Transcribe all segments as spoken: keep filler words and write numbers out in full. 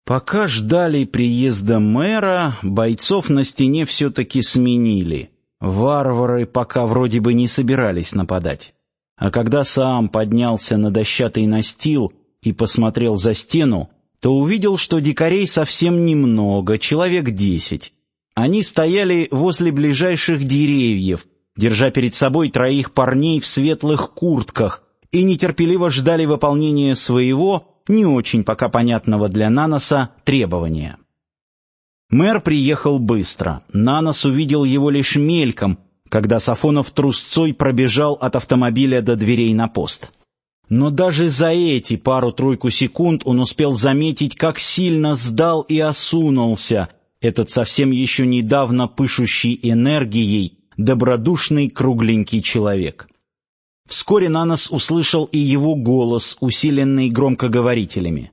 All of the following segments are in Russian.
Пока ждали приезда мэра, бойцов на стене все-таки сменили. Варвары пока вроде бы не собирались нападать. А когда сам поднялся на дощатый настил и посмотрел за стену, то увидел, что дикарей совсем немного, человек десять. Они стояли возле ближайших деревьев, держа перед собой троих парней в светлых куртках, и нетерпеливо ждали выполнения своего, не очень пока понятного для Наноса, требования. Мэр приехал быстро. Нанос увидел его лишь мельком, когда Сафонов трусцой пробежал от автомобиля до дверей на пост. Но даже за эти пару-тройку секунд он успел заметить, как сильно сдал и осунулся этот совсем еще недавно пышущий энергией добродушный кругленький человек. Вскоре Нанос услышал и его голос, усиленный громкоговорителями.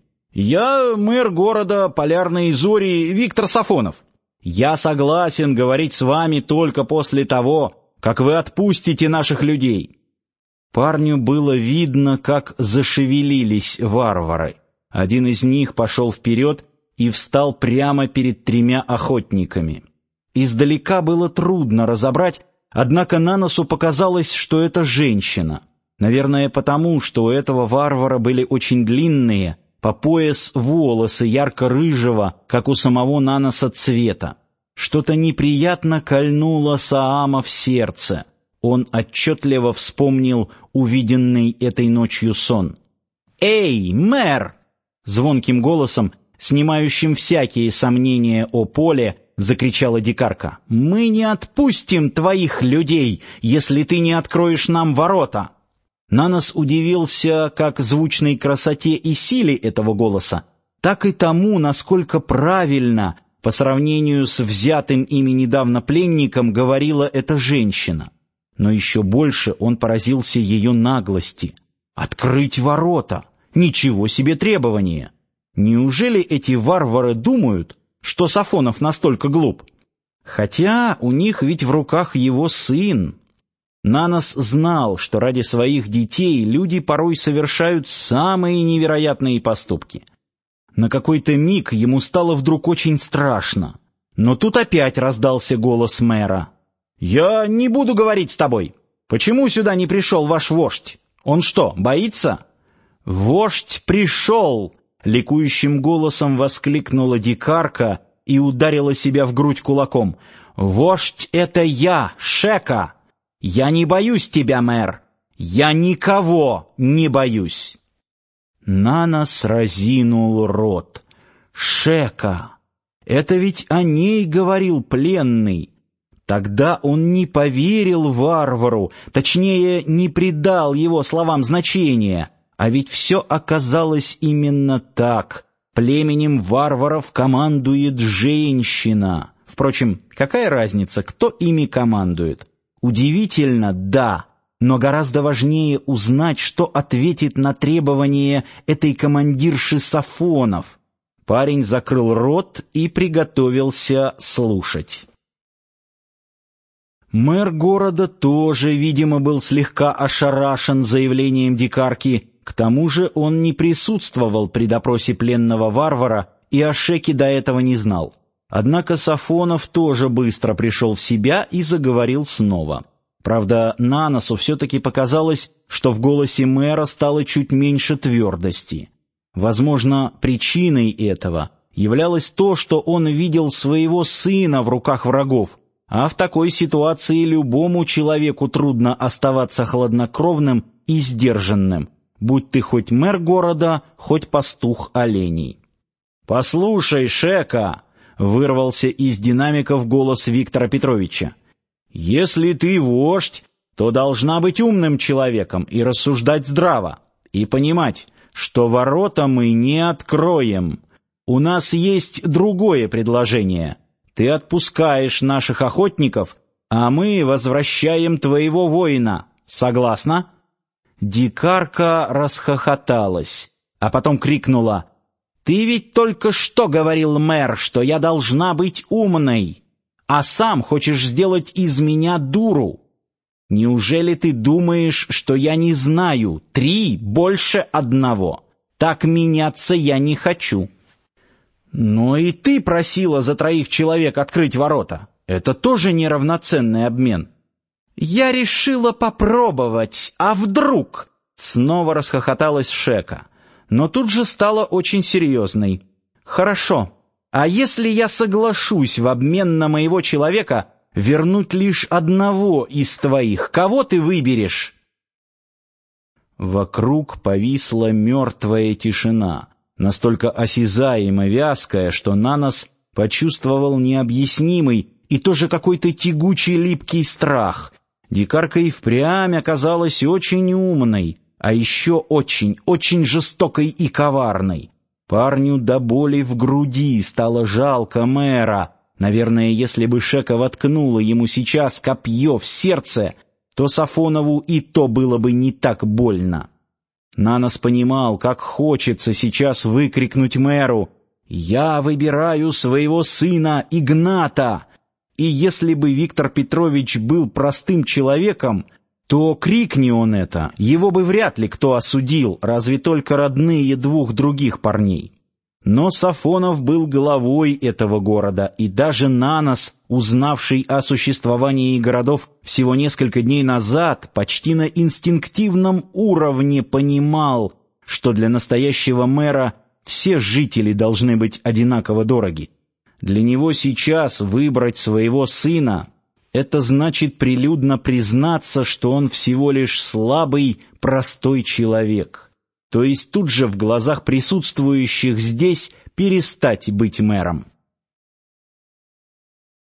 «Я мэр города Полярные Зори Виктор Сафонов. Я согласен говорить с вами только после того, как вы отпустите наших людей». Парню было видно, как зашевелились варвары. Один из них пошел вперед и встал прямо перед тремя охотниками. Издалека было трудно разобрать, однако Наносу показалось, что это женщина. Наверное, потому, что у этого варвара были очень длинные, по пояс волосы ярко-рыжего, как у самого Наноса, цвета. Что-то неприятно кольнуло Саама в сердце. Он отчетливо вспомнил увиденный этой ночью сон. «Эй, мэр!» Звонким голосом, снимающим всякие сомнения о поле, закричала дикарка. «Мы не отпустим твоих людей, если ты не откроешь нам ворота!» Нанос удивился как звучной красоте и силе этого голоса, так и тому, насколько правильно, по сравнению с взятым ими недавно пленником, говорила эта женщина. Но еще больше он поразился ее наглости. «Открыть ворота! Ничего себе требование! Неужели эти варвары думают, что Сафонов настолько глуп? Хотя у них ведь в руках его сын». Нанос знал, что ради своих детей люди порой совершают самые невероятные поступки. На какой-то миг ему стало вдруг очень страшно. Но тут опять раздался голос мэра. «Я не буду говорить с тобой. Почему сюда не пришел ваш вождь? Он что, боится?» «Вождь пришел!» — ликующим голосом воскликнула дикарка и ударила себя в грудь кулаком. «Вождь — это я, Шека! Я не боюсь тебя, мэр! Я никого не боюсь!» Нанос разинул рот. «Шека! Это ведь о ней говорил пленный!» Тогда он не поверил варвару, точнее, не придал его словам значения, а ведь все оказалось именно так. Племенем варваров командует женщина. Впрочем, какая разница, кто ими командует? Удивительно, да, но гораздо важнее узнать, что ответит на требование этой командирши Сафонов. Парень закрыл рот и приготовился слушать. Мэр города тоже, видимо, был слегка ошарашен заявлением дикарки. К тому же он не присутствовал при допросе пленного варвара и о Шеке до этого не знал. Однако Сафонов тоже быстро пришел в себя и заговорил снова. Правда, Наносу все-таки показалось, что в голосе мэра стало чуть меньше твердости. Возможно, причиной этого являлось то, что он видел своего сына в руках врагов, а в такой ситуации любому человеку трудно оставаться хладнокровным и сдержанным, будь ты хоть мэр города, хоть пастух оленей. «Послушай, Шека!» — вырвался из динамиков голос Виктора Петровича. «Если ты вождь, то должна быть умным человеком и рассуждать здраво, и понимать, что ворота мы не откроем. У нас есть другое предложение. Ты отпускаешь наших охотников, а мы возвращаем твоего воина. Согласна?» Дикарка расхохоталась, а потом крикнула: «Ты ведь только что говорил, мэр, что я должна быть умной, а сам хочешь сделать из меня дуру. Неужели ты думаешь, что я не знаю три больше одного? Так меняться я не хочу». Но и ты просила за троих человек открыть ворота. Это тоже неравноценный обмен. Я решила попробовать, а вдруг? Снова расхохоталась Шека, но тут же стала очень серьезной. Хорошо, а если я соглашусь в обмен на моего человека вернуть лишь одного из твоих, кого ты выберешь? Вокруг повисла мертвая тишина, настолько осязаемо вязкая, что Нанос почувствовал необъяснимый и тоже какой-то тягучий липкий страх. Дикарка и впрямь оказалась очень умной, а еще очень, очень жестокой и коварной. Парню до боли в груди стало жалко мэра. Наверное, если бы Шека воткнула ему сейчас копье в сердце, то Сафонову и то было бы не так больно. Нанос понимал, как хочется сейчас выкрикнуть мэру: «Я выбираю своего сына Игната!» И если бы Виктор Петрович был простым человеком, то крикни он это, его бы вряд ли кто осудил, разве только родные двух других парней. Но Сафонов был главой этого города, и даже Нанос, узнавший о существовании городов всего несколько дней назад, почти на инстинктивном уровне понимал, что для настоящего мэра все жители должны быть одинаково дороги. Для него сейчас выбрать своего сына — это значит прилюдно признаться, что он всего лишь слабый, простой человек. То есть тут же в глазах присутствующих здесь перестать быть мэром.